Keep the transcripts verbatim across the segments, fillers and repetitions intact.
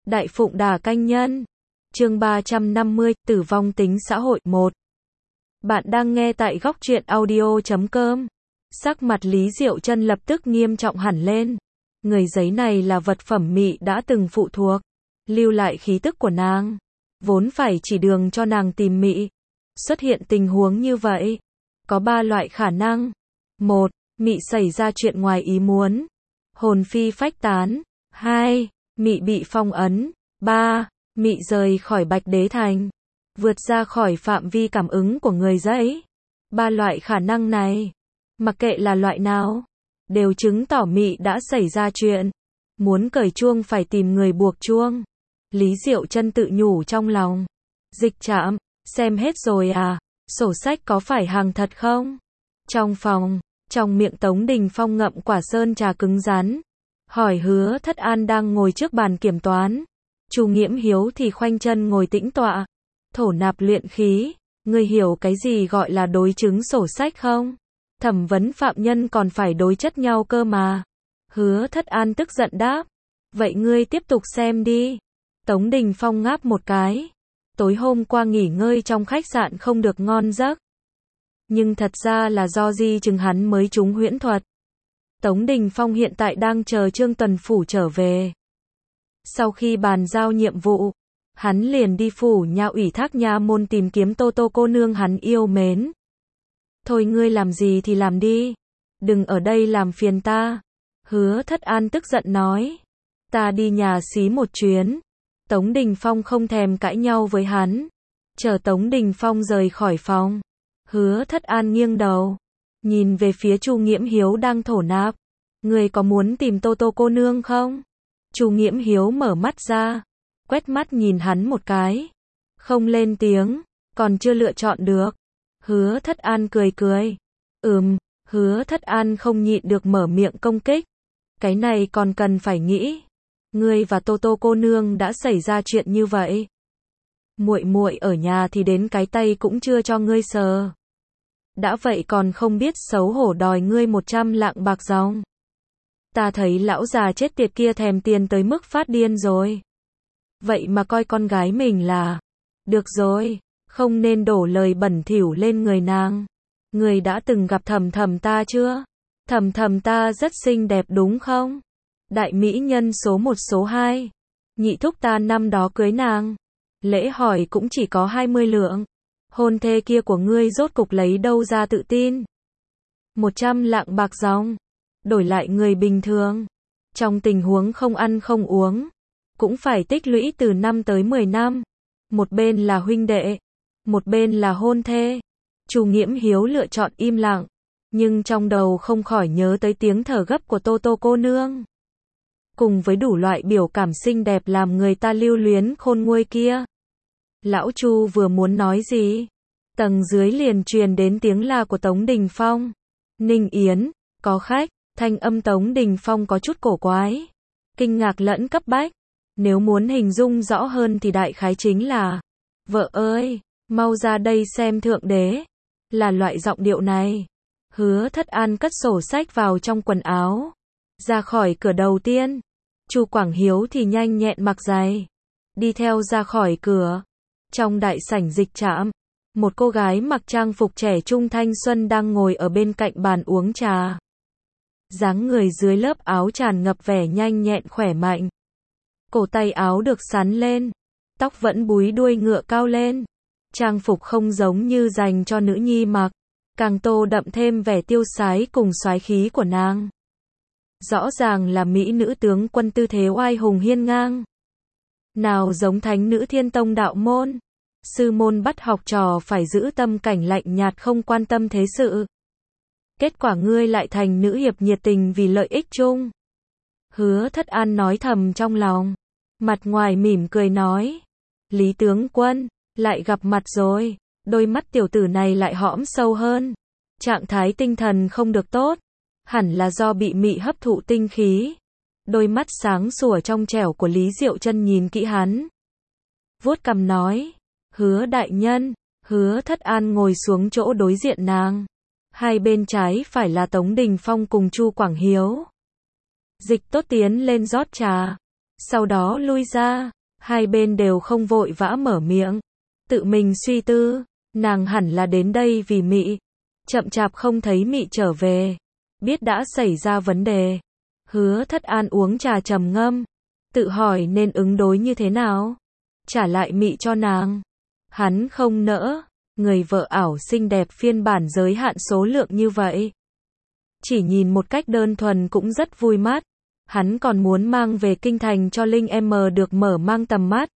Đại Phụng Đà Canh Nhân. Chương ba trăm năm mươi, Tử vong tính xã hội một. Bạn đang nghe tại góc truyện audio chấm com. Sắc mặt Lý Diệu Chân lập tức nghiêm trọng hẳn lên. Người giấy này là vật phẩm mị đã từng phụ thuộc, lưu lại khí tức của nàng, vốn phải chỉ đường cho nàng tìm mị. Xuất hiện tình huống như vậy, có ba loại khả năng. Một, mị xảy ra chuyện ngoài ý muốn, hồn phi phách tán. Hai, mị bị phong ấn. Ba, mị rời khỏi Bạch Đế Thành, vượt ra khỏi phạm vi cảm ứng của người giấy. Ba loại khả năng này, mặc kệ là loại nào, đều chứng tỏ mị đã xảy ra chuyện. Muốn cởi chuông phải tìm người buộc chuông. Lý Diệu Chân tự nhủ trong lòng. Dịch Trạm, xem hết rồi à? Sổ sách có phải hàng thật không? Trong phòng, trong miệng Tống Đình Phong ngậm quả sơn trà cứng rắn, hỏi Hứa Thất An đang ngồi trước bàn kiểm toán. Chu Nghiễm Hiếu thì khoanh chân ngồi tĩnh tọa, thổ nạp luyện khí. Ngươi hiểu cái gì gọi là đối chứng sổ sách không? Thẩm vấn phạm nhân còn phải đối chất nhau cơ mà. Hứa Thất An tức giận đáp. Vậy ngươi tiếp tục xem đi. Tống Đình Phong ngáp một cái. Tối hôm qua nghỉ ngơi trong khách sạn không được ngon giấc. Nhưng thật ra là do di chứng hắn mới trúng huyễn thuật. Tống Đình Phong hiện tại đang chờ Trương Tuần Phủ trở về. Sau khi bàn giao nhiệm vụ, hắn liền đi phủ nhà ủy thác nha môn tìm kiếm Tô Tô cô nương hắn yêu mến. Thôi ngươi làm gì thì làm đi, đừng ở đây làm phiền ta. Hứa Thất An tức giận nói. Ta đi nhà xí một chuyến. Tống Đình Phong không thèm cãi nhau với hắn. Chờ Tống Đình Phong rời khỏi phòng, Hứa Thất An nghiêng đầu, nhìn về phía Chu Nghiễm Hiếu đang thổ nạp. Người có muốn tìm Tô Tô cô nương không? Chu Nghiễm Hiếu mở mắt ra, quét mắt nhìn hắn một cái, không lên tiếng, còn chưa lựa chọn được. Hứa Thất An cười cười. Ừm, Hứa Thất An không nhịn được mở miệng công kích. Cái này còn cần phải nghĩ. Ngươi và Tô Tô cô nương đã xảy ra chuyện như vậy. Muội muội ở nhà thì đến cái tay cũng chưa cho ngươi sờ. Đã vậy còn không biết xấu hổ đòi ngươi một trăm lạng bạc dòng. Ta thấy lão già chết tiệt kia thèm tiền tới mức phát điên rồi. Vậy mà coi con gái mình là... Được rồi, không nên đổ lời bẩn thỉu lên người nàng. Ngươi đã từng gặp Thầm Thầm ta chưa? Thầm Thầm ta rất xinh đẹp đúng không? Đại mỹ nhân số một số hai. Nhị thúc ta năm đó cưới nàng, lễ hỏi cũng chỉ có hai mươi lượng. Hôn thê kia của ngươi rốt cục lấy đâu ra tự tin? Một trăm lạng bạc dòng, đổi lại người bình thường, trong tình huống không ăn không uống, cũng phải tích lũy từ năm tới mười năm. Một bên là huynh đệ, một bên là hôn thê. Chu Nghiễm Hiếu lựa chọn im lặng, nhưng trong đầu không khỏi nhớ tới tiếng thở gấp của Tô Tô cô nương, cùng với đủ loại biểu cảm xinh đẹp làm người ta lưu luyến khôn nguôi kia. Lão Chu vừa muốn nói gì, tầng dưới liền truyền đến tiếng la của Tống Đình Phong. Ninh Yến, có khách. Thanh âm Tống Đình Phong có chút cổ quái, kinh ngạc lẫn cấp bách. Nếu muốn hình dung rõ hơn thì đại khái chính là: vợ ơi, mau ra đây xem thượng đế. Là loại giọng điệu này. Hứa Thất An cất sổ sách vào trong quần áo, ra khỏi cửa đầu tiên. Chu Quảng Hiếu thì nhanh nhẹn mặc giày, đi theo ra khỏi cửa. Trong đại sảnh dịch trạm, một cô gái mặc trang phục trẻ trung thanh xuân đang ngồi ở bên cạnh bàn uống trà. Dáng người dưới lớp áo tràn ngập vẻ nhanh nhẹn khỏe mạnh. Cổ tay áo được sắn lên, tóc vẫn búi đuôi ngựa cao lên. Trang phục không giống như dành cho nữ nhi mặc, càng tô đậm thêm vẻ tiêu sái cùng soái khí của nàng. Rõ ràng là mỹ nữ tướng quân tư thế oai hùng hiên ngang. Nào giống thánh nữ Thiên Tông đạo môn. Sư môn bắt học trò phải giữ tâm cảnh lạnh nhạt không quan tâm thế sự. Kết quả ngươi lại thành nữ hiệp nhiệt tình vì lợi ích chung. Hứa Thất An nói thầm trong lòng, mặt ngoài mỉm cười nói. Lý tướng quân, lại gặp mặt rồi. Đôi mắt tiểu tử này lại hõm sâu hơn. Trạng thái tinh thần không được tốt, hẳn là do bị mị hấp thụ tinh khí. Đôi mắt sáng sủa trong trẻo của Lý Diệu Chân nhìn kỹ hắn, vuốt cằm nói. Hứa đại nhân. Hứa Thất An ngồi xuống chỗ đối diện nàng. Hai bên trái phải là Tống Đình Phong cùng Chu Quảng Hiếu. Dịch Tốt tiến lên rót trà, sau đó lui ra. Hai bên đều không vội vã mở miệng. Tự mình suy tư, nàng hẳn là đến đây vì Mị. Chậm chạp không thấy Mị trở về. Biết đã xảy ra vấn đề. Hứa Thất An uống trà trầm ngâm. Tự hỏi nên ứng đối như thế nào. Trả lại Mị cho nàng. Hắn không nỡ. Người vợ ảo xinh đẹp phiên bản giới hạn số lượng như vậy. Chỉ nhìn một cách đơn thuần cũng rất vui mắt. Hắn còn muốn mang về kinh thành cho Linh em được mở mang tầm mắt.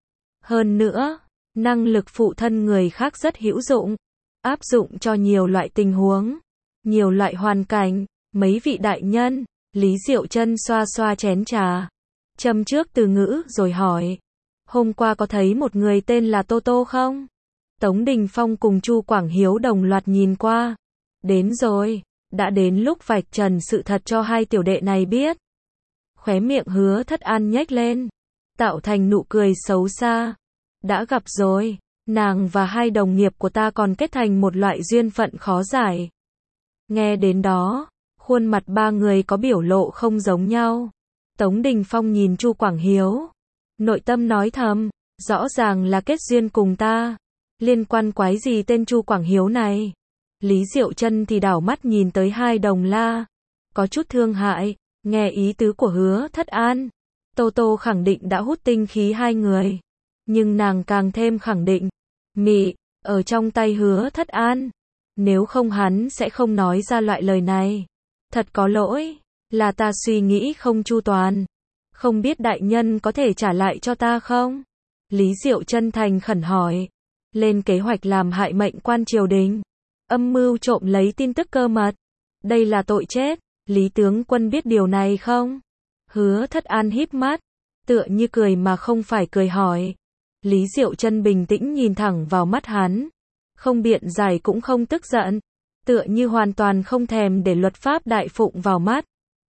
Hơn nữa, năng lực phụ thân người khác rất hữu dụng. Áp dụng cho nhiều loại tình huống, nhiều loại hoàn cảnh. Mấy vị đại nhân, Lý Diệu Trân xoa xoa chén trà. Châm trước từ ngữ rồi hỏi. Hôm qua có thấy một người tên là Tô Tô không? Tống Đình Phong cùng Chu Quảng Hiếu đồng loạt nhìn qua. Đến rồi, đã đến lúc vạch trần sự thật cho hai tiểu đệ này biết. Khóe miệng Hứa Thất An nhếch lên, tạo thành nụ cười xấu xa. Đã gặp rồi, nàng và hai đồng nghiệp của ta còn kết thành một loại duyên phận khó giải. Nghe đến đó, khuôn mặt ba người có biểu lộ không giống nhau. Tống Đình Phong nhìn Chu Quảng Hiếu, nội tâm nói thầm, rõ ràng là kết duyên cùng ta. Liên quan quái gì tên Chu Quảng Hiếu này? Lý Diệu Trân thì đảo mắt nhìn tới hai đồng la, có chút thương hại, nghe ý tứ của Hứa Thất An. Tô Tô khẳng định đã hút tinh khí hai người, nhưng nàng càng thêm khẳng định, Mị, ở trong tay Hứa Thất An. Nếu không hắn sẽ không nói ra loại lời này. Thật có lỗi, là ta suy nghĩ không chu toàn. Không biết đại nhân có thể trả lại cho ta không? Lý Diệu Trân thành khẩn hỏi. Lên kế hoạch làm hại mệnh quan triều đình. Âm mưu trộm lấy tin tức cơ mật. Đây là tội chết. Lý tướng quân biết điều này không? Hứa Thất An híp mắt, tựa như cười mà không phải cười hỏi. Lý Diệu Trân bình tĩnh nhìn thẳng vào mắt hắn. Không biện giải cũng không tức giận. Tựa như hoàn toàn không thèm để luật pháp đại phụng vào mắt.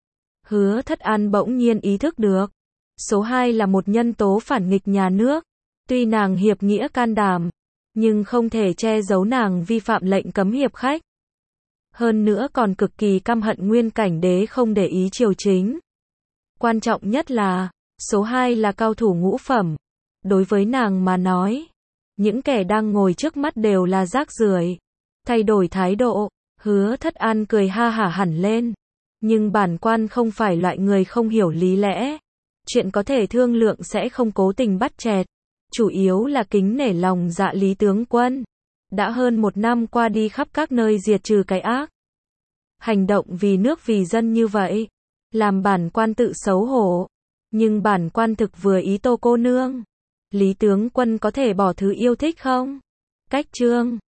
Hứa Thất An bỗng nhiên ý thức được. Số hai là một nhân tố phản nghịch nhà nước. Tuy nàng hiệp nghĩa can đảm, nhưng không thể che giấu nàng vi phạm lệnh cấm hiệp khách. Hơn nữa còn cực kỳ căm hận Nguyên Cảnh Đế không để ý triều chính. Quan trọng nhất là, số hai là cao thủ ngũ phẩm. Đối với nàng mà nói, những kẻ đang ngồi trước mắt đều là rác rưởi. Thay đổi thái độ, Hứa Thất An cười ha hả hẳn lên. Nhưng bản quan không phải loại người không hiểu lý lẽ. Chuyện có thể thương lượng sẽ không cố tình bắt chẹt. Chủ yếu là kính nể lòng dạ Lý tướng quân. Đã hơn một năm qua đi khắp các nơi diệt trừ cái ác. Hành động vì nước vì dân như vậy, làm bản quan tự xấu hổ. Nhưng bản quan thực vừa ý Tô cô nương. Lý tướng quân có thể bỏ thứ yêu thích không? Cách chương